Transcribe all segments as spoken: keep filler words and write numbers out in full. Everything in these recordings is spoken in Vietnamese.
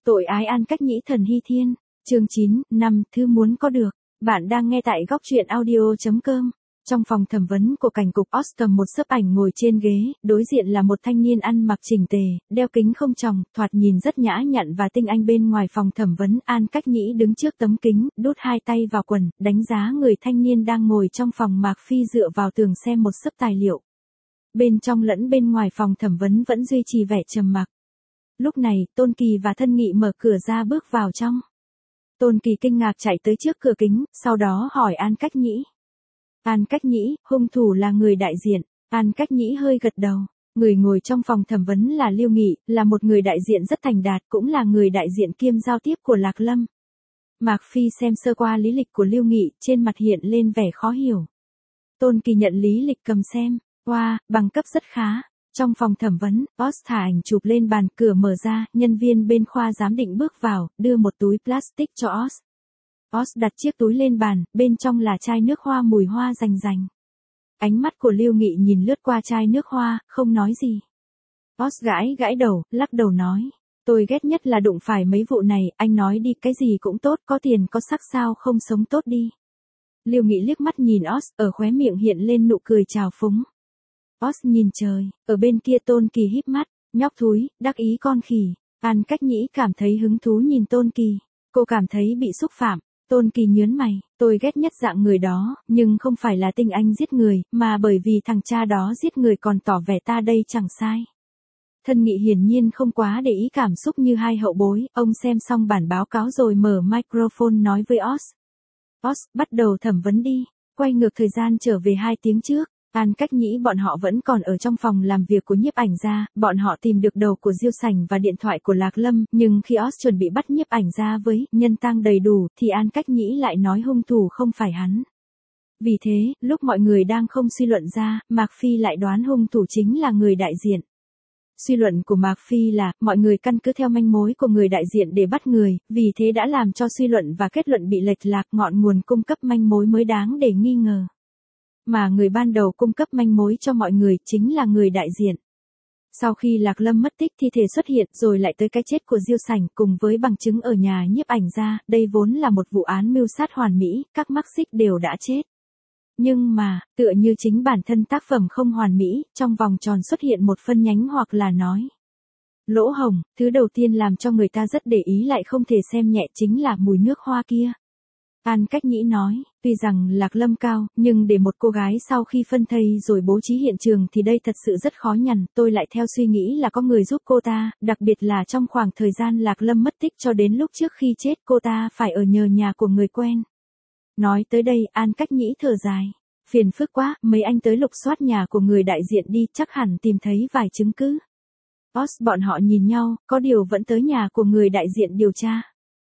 Tội ái An Cách Nhĩ Thần Hy Thiên, chương chín, năm, thứ muốn có được. Bạn đang nghe tại góc truyện audio.com. Trong phòng thẩm vấn của cảnh cục Oz cầm một xấp ảnh ngồi trên ghế, đối diện là một thanh niên ăn mặc chỉnh tề, đeo kính không tròng, thoạt nhìn rất nhã nhặn và tinh anh. Bên ngoài phòng thẩm vấn, An Cách Nhĩ đứng trước tấm kính, đút hai tay vào quần, đánh giá người thanh niên đang ngồi trong phòng. Mạc Phi dựa vào tường xem một xấp tài liệu. Bên trong lẫn bên ngoài phòng thẩm vấn vẫn duy trì vẻ trầm mặc. Lúc này, Tôn Kỳ và Thân Nghị mở cửa ra bước vào trong. Tôn Kỳ kinh ngạc chạy tới trước cửa kính, sau đó hỏi An Cách Nhĩ. An Cách Nhĩ, hung thủ là người đại diện. An Cách Nhĩ hơi gật đầu. Người ngồi trong phòng thẩm vấn là Lưu Nghị, là một người đại diện rất thành đạt, cũng là người đại diện kiêm giao tiếp của Lạc Lâm. Mạc Phi xem sơ qua lý lịch của Lưu Nghị, trên mặt hiện lên vẻ khó hiểu. Tôn Kỳ nhận lý lịch cầm xem. Wow, bằng cấp rất khá. Trong phòng thẩm vấn, Oz thả ảnh chụp lên bàn, cửa mở ra, nhân viên bên khoa giám định bước vào, đưa một túi plastic cho Oz. Oz đặt chiếc túi lên bàn, bên trong là chai nước hoa mùi hoa rành rành. Ánh mắt của Lưu Nghị nhìn lướt qua chai nước hoa, không nói gì. Oz gãi gãi đầu, lắc đầu nói. Tôi ghét nhất là đụng phải mấy vụ này, anh nói đi, cái gì cũng tốt, có tiền có sắc sao không sống tốt đi. Lưu Nghị liếc mắt nhìn Oz, ở khóe miệng hiện lên nụ cười trào phúng. Oz nhìn trời, ở bên kia Tôn Kỳ híp mắt, nhóc thúi, đắc ý con khỉ. An Cách Nhĩ cảm thấy hứng thú nhìn Tôn Kỳ. Cô cảm thấy bị xúc phạm. Tôn Kỳ nhớn mày, tôi ghét nhất dạng người đó, nhưng không phải là tinh anh giết người, mà bởi vì thằng cha đó giết người còn tỏ vẻ ta đây chẳng sai. Thân Nghị hiển nhiên không quá để ý cảm xúc như hai hậu bối, ông xem xong bản báo cáo rồi mở microphone nói với Oz. Oz, bắt đầu thẩm vấn đi, quay ngược thời gian trở về hai tiếng trước. An Cách Nhĩ bọn họ vẫn còn ở trong phòng làm việc của nhiếp ảnh gia, bọn họ tìm được đầu của Diêu Sảnh và điện thoại của Lạc Lâm, nhưng khi Oz chuẩn bị bắt nhiếp ảnh gia với nhân tang đầy đủ, thì An Cách Nhĩ lại nói hung thủ không phải hắn. Vì thế, lúc mọi người đang không suy luận ra, Mạc Phi lại đoán hung thủ chính là người đại diện. Suy luận của Mạc Phi là, mọi người căn cứ theo manh mối của người đại diện để bắt người, vì thế đã làm cho suy luận và kết luận bị lệch lạc, ngọn nguồn cung cấp manh mối mới đáng để nghi ngờ. Mà người ban đầu cung cấp manh mối cho mọi người chính là người đại diện. Sau khi Lạc Lâm mất tích, thi thể xuất hiện rồi lại tới cái chết của Diêu Sảnh cùng với bằng chứng ở nhà nhiếp ảnh gia, đây vốn là một vụ án mưu sát hoàn mỹ, các mắc xích đều đã chết. Nhưng mà, tựa như chính bản thân tác phẩm không hoàn mỹ, trong vòng tròn xuất hiện một phân nhánh hoặc là nói. Lỗ hổng, thứ đầu tiên làm cho người ta rất để ý lại không thể xem nhẹ chính là mùi nước hoa kia. An Cách Nhĩ nói, tuy rằng Lạc Lâm cao, nhưng để một cô gái sau khi phân thây rồi bố trí hiện trường thì đây thật sự rất khó nhằn, tôi lại theo suy nghĩ là có người giúp cô ta, đặc biệt là trong khoảng thời gian Lạc Lâm mất tích cho đến lúc trước khi chết cô ta phải ở nhờ nhà của người quen. Nói tới đây, An Cách Nhĩ thở dài. Phiền phức quá, mấy anh tới lục soát nhà của người đại diện đi, chắc hẳn tìm thấy vài chứng cứ. Oz bọn họ nhìn nhau, có điều vẫn tới nhà của người đại diện điều tra.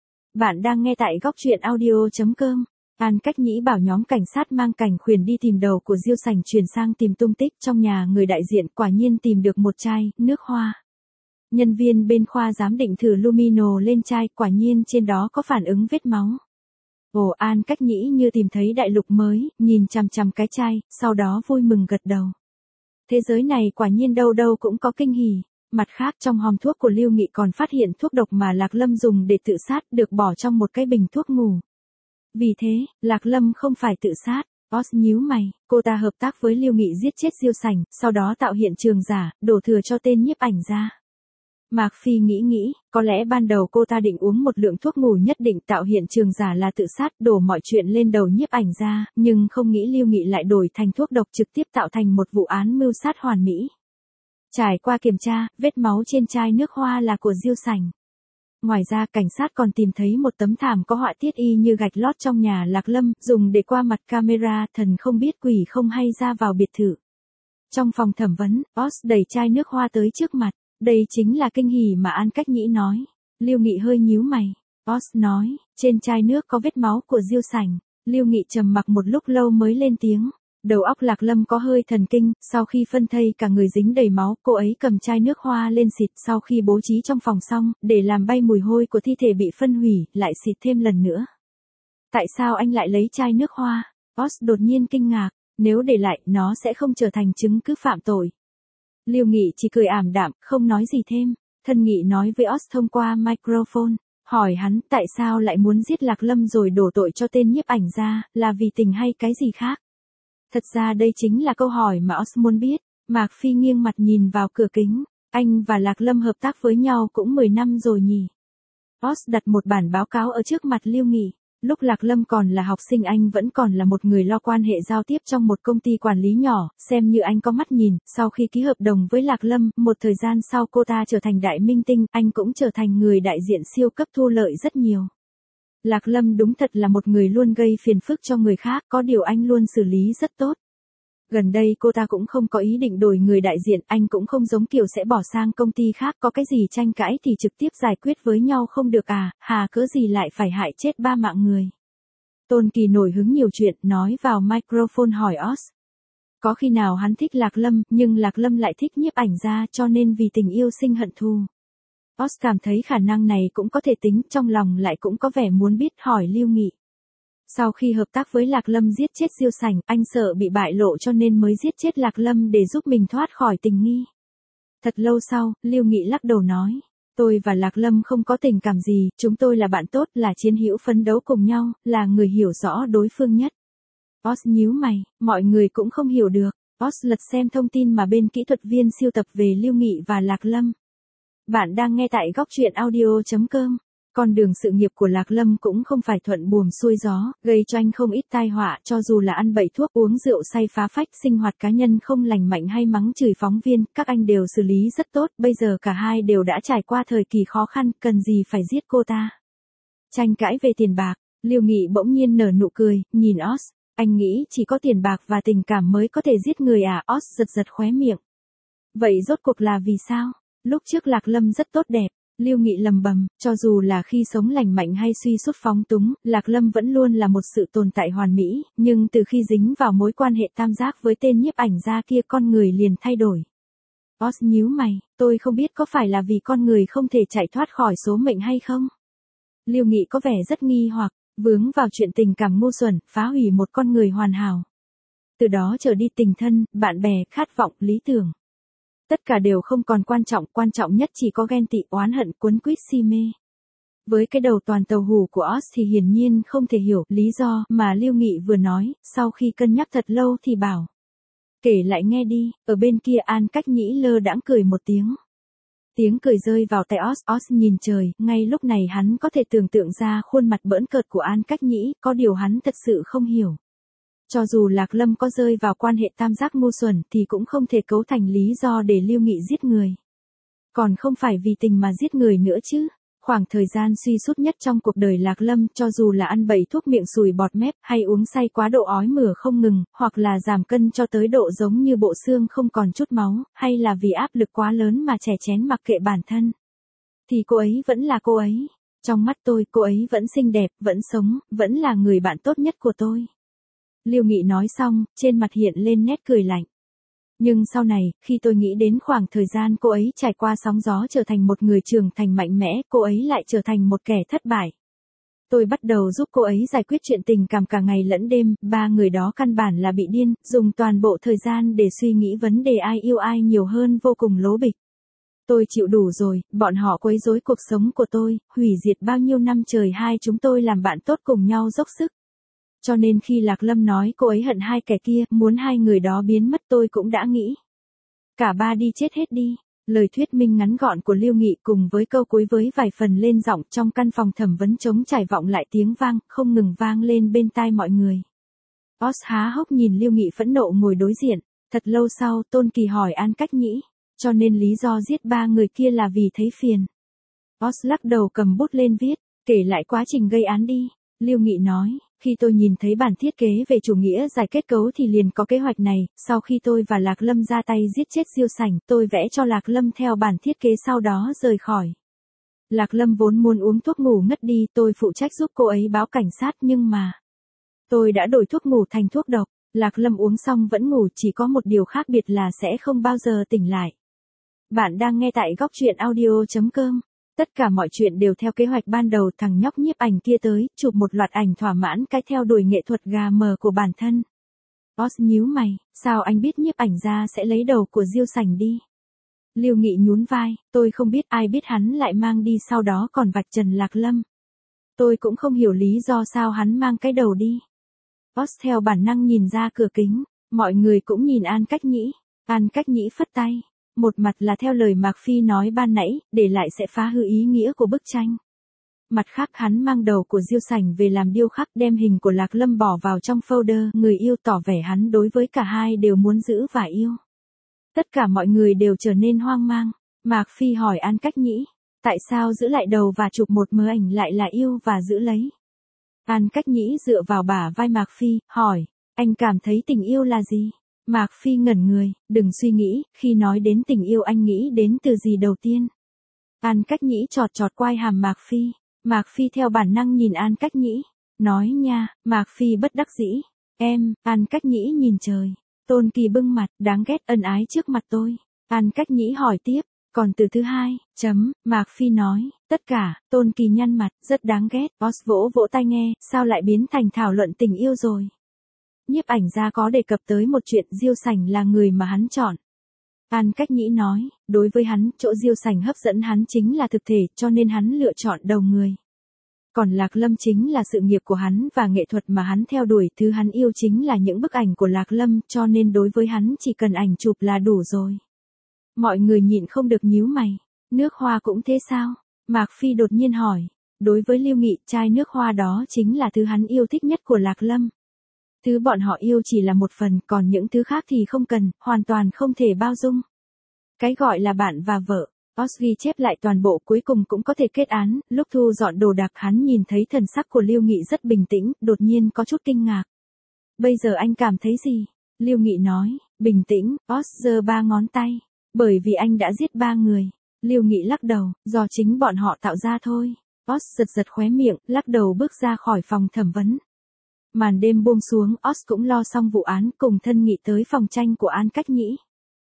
Bạn đang nghe tại góc truyện audio.com. An Cách Nhĩ bảo nhóm cảnh sát mang cảnh khuyển đi tìm đầu của Diêu Sảnh chuyển sang tìm tung tích trong nhà người đại diện, quả nhiên tìm được một chai nước hoa. Nhân viên bên khoa giám định thử lumino lên chai, quả nhiên trên đó có phản ứng vết máu. Ồ, An Cách Nhĩ như tìm thấy đại lục mới, nhìn chằm chằm cái chai, sau đó vui mừng gật đầu. Thế giới này quả nhiên đâu đâu cũng có kinh hỉ. Mặt khác, trong hòm thuốc của Lưu Nghị còn phát hiện thuốc độc mà Lạc Lâm dùng để tự sát, được bỏ trong một cái bình thuốc ngủ. Vì thế, Lạc Lâm không phải tự sát. Oz nhíu mày, cô ta hợp tác với Lưu Nghị giết chết Diêu Sảnh, sau đó tạo hiện trường giả, đổ thừa cho tên nhiếp ảnh gia. Mạc Phi nghĩ nghĩ, có lẽ ban đầu cô ta định uống một lượng thuốc ngủ nhất định tạo hiện trường giả là tự sát, đổ mọi chuyện lên đầu nhiếp ảnh gia, nhưng không nghĩ Lưu Nghị lại đổi thành thuốc độc trực tiếp tạo thành một vụ án mưu sát hoàn mỹ. Trải qua kiểm tra, vết máu trên chai nước hoa là của Diêu Sảnh. Ngoài ra, cảnh sát còn tìm thấy một tấm thảm có họa tiết y như gạch lót trong nhà Lạc Lâm, dùng để qua mặt camera, thần không biết quỷ không hay ra vào biệt thự. Trong phòng thẩm vấn, Oz đẩy chai nước hoa tới trước mặt. Đây chính là kinh hỉ mà An Cách Nhĩ nói. Lưu Nghị hơi nhíu mày. Oz nói, trên chai nước có vết máu của Diêu Sảnh. Lưu Nghị trầm mặc một lúc lâu mới lên tiếng. Đầu óc Lạc Lâm có hơi thần kinh, sau khi phân thây cả người dính đầy máu, cô ấy cầm chai nước hoa lên xịt, sau khi bố trí trong phòng xong, để làm bay mùi hôi của thi thể bị phân hủy, lại xịt thêm lần nữa. Tại sao anh lại lấy chai nước hoa? Oz đột nhiên kinh ngạc, nếu để lại, nó sẽ không trở thành chứng cứ phạm tội. Lưu Nghị chỉ cười ảm đạm, không nói gì thêm. Thân Nghị nói với Oz thông qua microphone, hỏi hắn tại sao lại muốn giết Lạc Lâm rồi đổ tội cho tên nhiếp ảnh gia, là vì tình hay cái gì khác? Thật ra đây chính là câu hỏi mà Oz muốn biết. Mạc Phi nghiêng mặt nhìn vào cửa kính, anh và Lạc Lâm hợp tác với nhau cũng mười năm rồi nhỉ? Oz đặt một bản báo cáo ở trước mặt Lưu Nghị. Lúc Lạc Lâm còn là học sinh anh vẫn còn là một người lo quan hệ giao tiếp trong một công ty quản lý nhỏ, xem như anh có mắt nhìn. Sau khi ký hợp đồng với Lạc Lâm, một thời gian sau cô ta trở thành đại minh tinh, anh cũng trở thành người đại diện siêu cấp thu lợi rất nhiều. Lạc Lâm đúng thật là một người luôn gây phiền phức cho người khác, có điều anh luôn xử lý rất tốt. Gần đây cô ta cũng không có ý định đổi người đại diện, anh cũng không giống kiểu sẽ bỏ sang công ty khác, có cái gì tranh cãi thì trực tiếp giải quyết với nhau không được à, hà cớ gì lại phải hại chết ba mạng người. Tôn Kỳ nổi hứng nhiều chuyện, nói vào microphone hỏi Oz. Có khi nào hắn thích Lạc Lâm, nhưng Lạc Lâm lại thích nhiếp ảnh gia cho nên vì tình yêu sinh hận thù. Oz cảm thấy khả năng này cũng có thể tính, trong lòng lại cũng có vẻ muốn biết, hỏi Lưu Nghị. Sau khi hợp tác với Lạc Lâm giết chết Diêu Sảnh, anh sợ bị bại lộ cho nên mới giết chết Lạc Lâm để giúp mình thoát khỏi tình nghi. Thật lâu sau, Lưu Nghị lắc đầu nói, tôi và Lạc Lâm không có tình cảm gì, chúng tôi là bạn tốt, là chiến hữu phấn đấu cùng nhau, là người hiểu rõ đối phương nhất. Oz nhíu mày, mọi người cũng không hiểu được. Oz lật xem thông tin mà bên kỹ thuật viên siêu tập về Lưu Nghị và Lạc Lâm. Bạn đang nghe tại góc truyện audio chấm com. Con đường sự nghiệp của Lạc Lâm cũng không phải thuận buồm xuôi gió, gây cho anh không ít tai họa, cho dù là ăn bậy thuốc, uống rượu say phá phách, sinh hoạt cá nhân không lành mạnh hay mắng chửi phóng viên, các anh đều xử lý rất tốt, bây giờ cả hai đều đã trải qua thời kỳ khó khăn, cần gì phải giết cô ta. Tranh cãi về tiền bạc, Lưu Nghị bỗng nhiên nở nụ cười, nhìn Oz, anh nghĩ chỉ có tiền bạc và tình cảm mới có thể giết người à? Oz giật giật khóe miệng. Vậy rốt cuộc là vì sao? Lúc trước Lạc Lâm rất tốt đẹp. Lưu Nghị lầm bầm, cho dù là khi sống lành mạnh hay suy sút phóng túng, Lạc Lâm vẫn luôn là một sự tồn tại hoàn mỹ, nhưng từ khi dính vào mối quan hệ tam giác với tên nhiếp ảnh gia kia con người liền thay đổi. Oz nhíu mày, tôi không biết có phải là vì con người không thể chạy thoát khỏi số mệnh hay không? Lưu Nghị có vẻ rất nghi hoặc, vướng vào chuyện tình cảm ngu xuẩn, phá hủy một con người hoàn hảo. Từ đó trở đi tình thân, bạn bè, khát vọng, lý tưởng. Tất cả đều không còn quan trọng, quan trọng nhất chỉ có ghen tị, oán hận, cuốn quýt si mê. Với cái đầu toàn tàu hù của Oz thì hiển nhiên không thể hiểu lý do mà Lưu Nghị vừa nói, sau khi cân nhắc thật lâu thì bảo. Kể lại nghe đi, ở bên kia An Cách Nhĩ lơ đãng cười một tiếng. Tiếng cười rơi vào tai Oz, Oz nhìn trời, ngay lúc này hắn có thể tưởng tượng ra khuôn mặt bỡn cợt của An Cách Nhĩ, có điều hắn thật sự không hiểu. Cho dù Lạc Lâm có rơi vào quan hệ tam giác ngu xuẩn thì cũng không thể cấu thành lý do để Lưu Nghị giết người. Còn không phải vì tình mà giết người nữa chứ. Khoảng thời gian suy sút nhất trong cuộc đời Lạc Lâm, cho dù là ăn bậy thuốc miệng sùi bọt mép, hay uống say quá độ ói mửa không ngừng, hoặc là giảm cân cho tới độ giống như bộ xương không còn chút máu, hay là vì áp lực quá lớn mà chè chén mặc kệ bản thân. Thì cô ấy vẫn là cô ấy. Trong mắt tôi, cô ấy vẫn xinh đẹp, vẫn sống, vẫn là người bạn tốt nhất của tôi. Lưu Nghị nói xong, trên mặt hiện lên nét cười lạnh. Nhưng sau này, khi tôi nghĩ đến khoảng thời gian cô ấy trải qua sóng gió trở thành một người trưởng thành mạnh mẽ, cô ấy lại trở thành một kẻ thất bại. Tôi bắt đầu giúp cô ấy giải quyết chuyện tình cảm cả ngày lẫn đêm, ba người đó căn bản là bị điên, dùng toàn bộ thời gian để suy nghĩ vấn đề ai yêu ai nhiều hơn, vô cùng lố bịch. Tôi chịu đủ rồi, bọn họ quấy rối cuộc sống của tôi, hủy diệt bao nhiêu năm trời hai chúng tôi làm bạn tốt cùng nhau dốc sức. Cho nên khi Lạc Lâm nói cô ấy hận hai kẻ kia, muốn hai người đó biến mất, tôi cũng đã nghĩ. Cả ba đi chết hết đi. Lời thuyết minh ngắn gọn của Lưu Nghị cùng với câu cuối với vài phần lên giọng trong căn phòng thẩm vấn trống trải vọng lại tiếng vang, không ngừng vang lên bên tai mọi người. Oz há hốc nhìn Lưu Nghị phẫn nộ ngồi đối diện. Thật lâu sau, Tôn Kỳ hỏi An Cách Nhĩ, cho nên lý do giết ba người kia là vì thấy phiền. Oz lắc đầu cầm bút lên viết, kể lại quá trình gây án đi. Lưu Nghị nói, khi tôi nhìn thấy bản thiết kế về chủ nghĩa giải kết cấu thì liền có kế hoạch này, sau khi tôi và Lạc Lâm ra tay giết chết Diêu Sảnh, tôi vẽ cho Lạc Lâm theo bản thiết kế sau đó rời khỏi. Lạc Lâm vốn muốn uống thuốc ngủ ngất đi, tôi phụ trách giúp cô ấy báo cảnh sát nhưng mà... Tôi đã đổi thuốc ngủ thành thuốc độc, Lạc Lâm uống xong vẫn ngủ, chỉ có một điều khác biệt là sẽ không bao giờ tỉnh lại. Bạn đang nghe tại góc truyện audio chấm com. Tất cả mọi chuyện đều theo kế hoạch ban đầu, thằng nhóc nhiếp ảnh kia tới, chụp một loạt ảnh thỏa mãn cái theo đuổi nghệ thuật gà mờ của bản thân. Oz nhíu mày, sao anh biết nhiếp ảnh gia sẽ lấy đầu của Diêu Sảnh đi? Lưu Nghị nhún vai, tôi không biết, ai biết hắn lại mang đi sau đó còn vạch trần Lạc Lâm. Tôi cũng không hiểu lý do sao hắn mang cái đầu đi. Oz theo bản năng nhìn ra cửa kính, mọi người cũng nhìn An Cách Nhĩ. An Cách Nhĩ phất tay, một mặt là theo lời Mạc Phi nói ban nãy, để lại sẽ phá hư ý nghĩa của bức tranh. Mặt khác hắn mang đầu của Diêu Sảnh về làm điêu khắc, đem hình của Lạc Lâm bỏ vào trong folder, người yêu tỏ vẻ hắn đối với cả hai đều muốn giữ và yêu. Tất cả mọi người đều trở nên hoang mang. Mạc Phi hỏi An Cách Nhĩ, tại sao giữ lại đầu và chụp một mớ ảnh lại là yêu và giữ lấy? An Cách Nhĩ dựa vào bả vai Mạc Phi, hỏi, anh cảm thấy tình yêu là gì? Mạc Phi ngẩn người, đừng suy nghĩ, khi nói đến tình yêu anh nghĩ đến từ gì đầu tiên? An Cách Nhĩ chọt chọt quai hàm Mạc Phi. Mạc Phi theo bản năng nhìn An Cách Nhĩ, nói nha. Mạc Phi bất đắc dĩ, em. An Cách Nhĩ nhìn trời. Tôn Kỳ bưng mặt, đáng ghét, ân ái trước mặt tôi. An Cách Nhĩ hỏi tiếp, còn từ thứ hai, chấm. Mạc Phi nói, tất cả. Tôn Kỳ nhăn mặt, rất đáng ghét. Boss vỗ vỗ tai nghe, sao lại biến thành thảo luận tình yêu rồi? Nhiếp ảnh gia có đề cập tới một chuyện, Diêu Sảnh là người mà hắn chọn. An Cách Nhĩ nói, đối với hắn, chỗ Diêu Sảnh hấp dẫn hắn chính là thực thể, cho nên hắn lựa chọn đầu người. Còn Lạc Lâm chính là sự nghiệp của hắn và nghệ thuật mà hắn theo đuổi, thứ hắn yêu chính là những bức ảnh của Lạc Lâm, cho nên đối với hắn chỉ cần ảnh chụp là đủ rồi. Mọi người nhịn không được nhíu mày, nước hoa cũng thế sao? Mạc Phi đột nhiên hỏi, đối với Lưu Nghị, chai nước hoa đó chính là thứ hắn yêu thích nhất của Lạc Lâm. Thứ bọn họ yêu chỉ là một phần, còn những thứ khác thì không cần, hoàn toàn không thể bao dung. Cái gọi là bạn và vợ, Oz ghi chép lại toàn bộ cuối cùng cũng có thể kết án. Lúc thu dọn đồ đạc hắn nhìn thấy thần sắc của Lưu Nghị rất bình tĩnh, đột nhiên có chút kinh ngạc. Bây giờ anh cảm thấy gì? Lưu Nghị nói, bình tĩnh. Oz giơ ba ngón tay, bởi vì anh đã giết ba người. Lưu Nghị lắc đầu, do chính bọn họ tạo ra thôi. Oz giật giật khóe miệng, lắc đầu bước ra khỏi phòng thẩm vấn. Màn đêm buông xuống, Oz cũng lo xong vụ án, cùng thân Nghị tới phòng tranh của An Cách Nhĩ.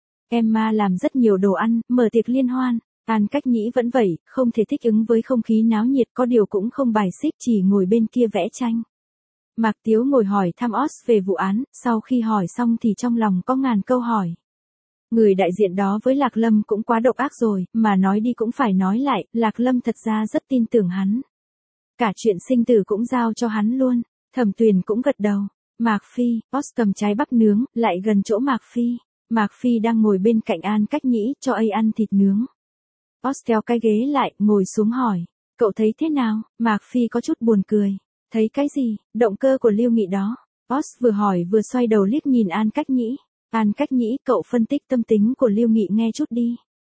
Emma làm rất nhiều đồ ăn, mở tiệc liên hoan. An Cách Nhĩ vẫn vậy, không thể thích ứng với không khí náo nhiệt, có điều cũng không bài xích, chỉ ngồi bên kia vẽ tranh. Mạc Tiếu ngồi hỏi thăm Oz về vụ án, sau khi hỏi xong thì trong lòng có ngàn câu hỏi. Người đại diện đó với Lạc Lâm cũng quá độc ác rồi, mà nói đi cũng phải nói lại, Lạc Lâm thật ra rất tin tưởng hắn. Cả chuyện sinh tử cũng giao cho hắn luôn. Thẩm Tuyền cũng gật đầu. Mạc Phi, Oz cầm trái bắp nướng, lại gần chỗ Mạc Phi. Mạc Phi đang ngồi bên cạnh An Cách Nhĩ, cho ấy ăn thịt nướng. Oz kéo cái ghế lại, ngồi xuống hỏi, cậu thấy thế nào? Mạc Phi có chút buồn cười. Thấy cái gì? Động cơ của Lưu Nghị đó. Oz vừa hỏi vừa xoay đầu liếc nhìn An Cách Nhĩ. An Cách Nhĩ, cậu phân tích tâm tính của Lưu Nghị nghe chút đi.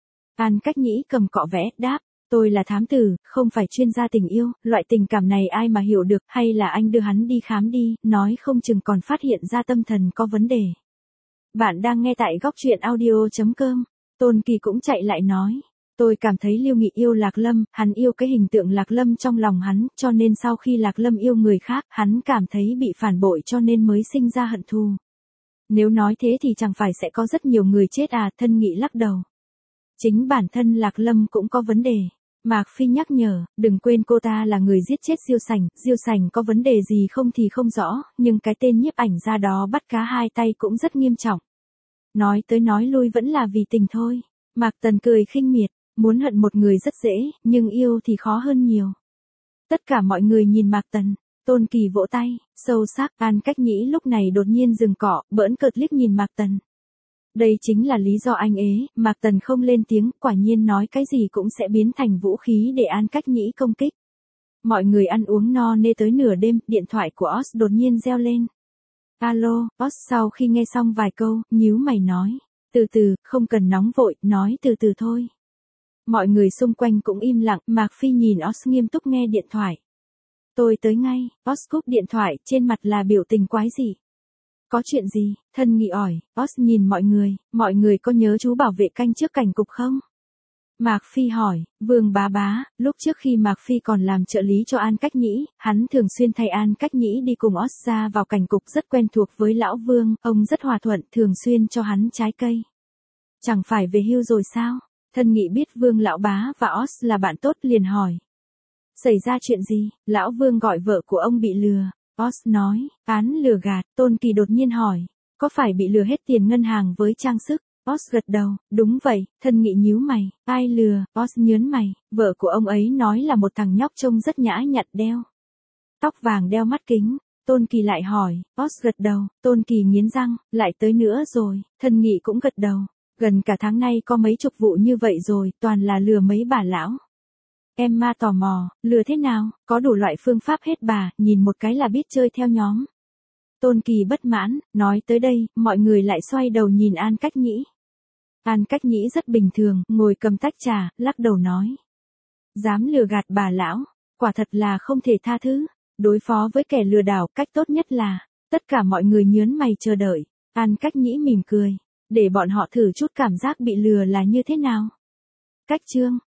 An Cách Nhĩ cầm cọ vẽ, đáp. Tôi là thám tử, không phải chuyên gia tình yêu, loại tình cảm này ai mà hiểu được, hay là anh đưa hắn đi khám đi, nói không chừng còn phát hiện ra tâm thần có vấn đề. Bạn đang nghe tại góc truyện audio chấm com. Tôn Kỳ cũng chạy lại nói. Tôi cảm thấy Lưu Nghị yêu Lạc Lâm, hắn yêu cái hình tượng Lạc Lâm trong lòng hắn, cho nên sau khi Lạc Lâm yêu người khác, hắn cảm thấy bị phản bội cho nên mới sinh ra hận thù. Nếu nói thế thì chẳng phải sẽ có rất nhiều người chết à, thân Nghị lắc đầu. Chính bản thân Lạc Lâm cũng có vấn đề. Mạc Phi nhắc nhở, đừng quên cô ta là người giết chết Diêu Sảnh, Diêu Sảnh có vấn đề gì không thì không rõ, nhưng cái tên nhiếp ảnh gia đó bắt cá hai tay cũng rất nghiêm trọng. Nói tới nói lui vẫn là vì tình thôi. Mạc Tần cười khinh miệt, muốn hận một người rất dễ, nhưng yêu thì khó hơn nhiều. Tất cả mọi người nhìn Mạc Tần. Tôn Kỳ vỗ tay, sâu sắc. An Cách Nhĩ lúc này đột nhiên dừng cọ, bỡn cợt liếc nhìn Mạc Tần. Đây chính là lý do anh ế. Mạc Tần không lên tiếng, quả nhiên nói cái gì cũng sẽ biến thành vũ khí để An Cách Nhĩ công kích. Mọi người ăn uống no nê tới nửa đêm, điện thoại của Oz đột nhiên reo lên. Alo, Oz sau khi nghe xong vài câu, nhíu mày nói. Từ từ, không cần nóng vội, nói từ từ thôi. Mọi người xung quanh cũng im lặng, Mạc Phi nhìn Oz nghiêm túc nghe điện thoại. Tôi tới ngay. Oz cúp điện thoại, trên mặt là biểu tình quái dị. Có chuyện gì? Thân Nghị hỏi. Oz nhìn mọi người, mọi người có nhớ chú bảo vệ canh trước cảnh cục không? Mạc Phi hỏi. Vương bá bá, lúc trước khi Mạc Phi còn làm trợ lý cho An Cách Nhĩ, hắn thường xuyên thay An Cách Nhĩ đi cùng Oz ra vào cảnh cục, rất quen thuộc với lão Vương, ông rất hòa thuận, thường xuyên cho hắn trái cây. Chẳng phải về hưu rồi sao? Thân Nghị biết Vương lão bá và Oz là bạn tốt liền hỏi. Xảy ra chuyện gì? Lão Vương gọi vợ của ông bị lừa. Oz nói, án lừa gạt. Tôn Kỳ đột nhiên hỏi, có phải bị lừa hết tiền ngân hàng với trang sức? Oz gật đầu, đúng vậy, thân nghị nhíu mày, ai lừa, Oz nhớn mày, vợ của ông ấy nói là một thằng nhóc trông rất nhã nhặn đeo tóc vàng đeo mắt kính. Tôn Kỳ lại hỏi, Oz gật đầu, Tôn Kỳ nghiến răng, lại tới nữa rồi, thân nghị cũng gật đầu, gần cả tháng nay có mấy chục vụ như vậy rồi, toàn là lừa mấy bà lão. Emma tò mò, lừa thế nào, có đủ loại phương pháp hết bà, nhìn một cái là biết chơi theo nhóm. Tôn Kỳ bất mãn, nói tới đây, mọi người lại xoay đầu nhìn An Cách Nhĩ. An Cách Nhĩ rất bình thường, ngồi cầm tách trà, lắc đầu nói. Dám lừa gạt bà lão, quả thật là không thể tha thứ. Đối phó với kẻ lừa đảo, cách tốt nhất là, tất cả mọi người nhớn mày chờ đợi. An Cách Nhĩ mỉm cười, để bọn họ thử chút cảm giác bị lừa là như thế nào. Cách chương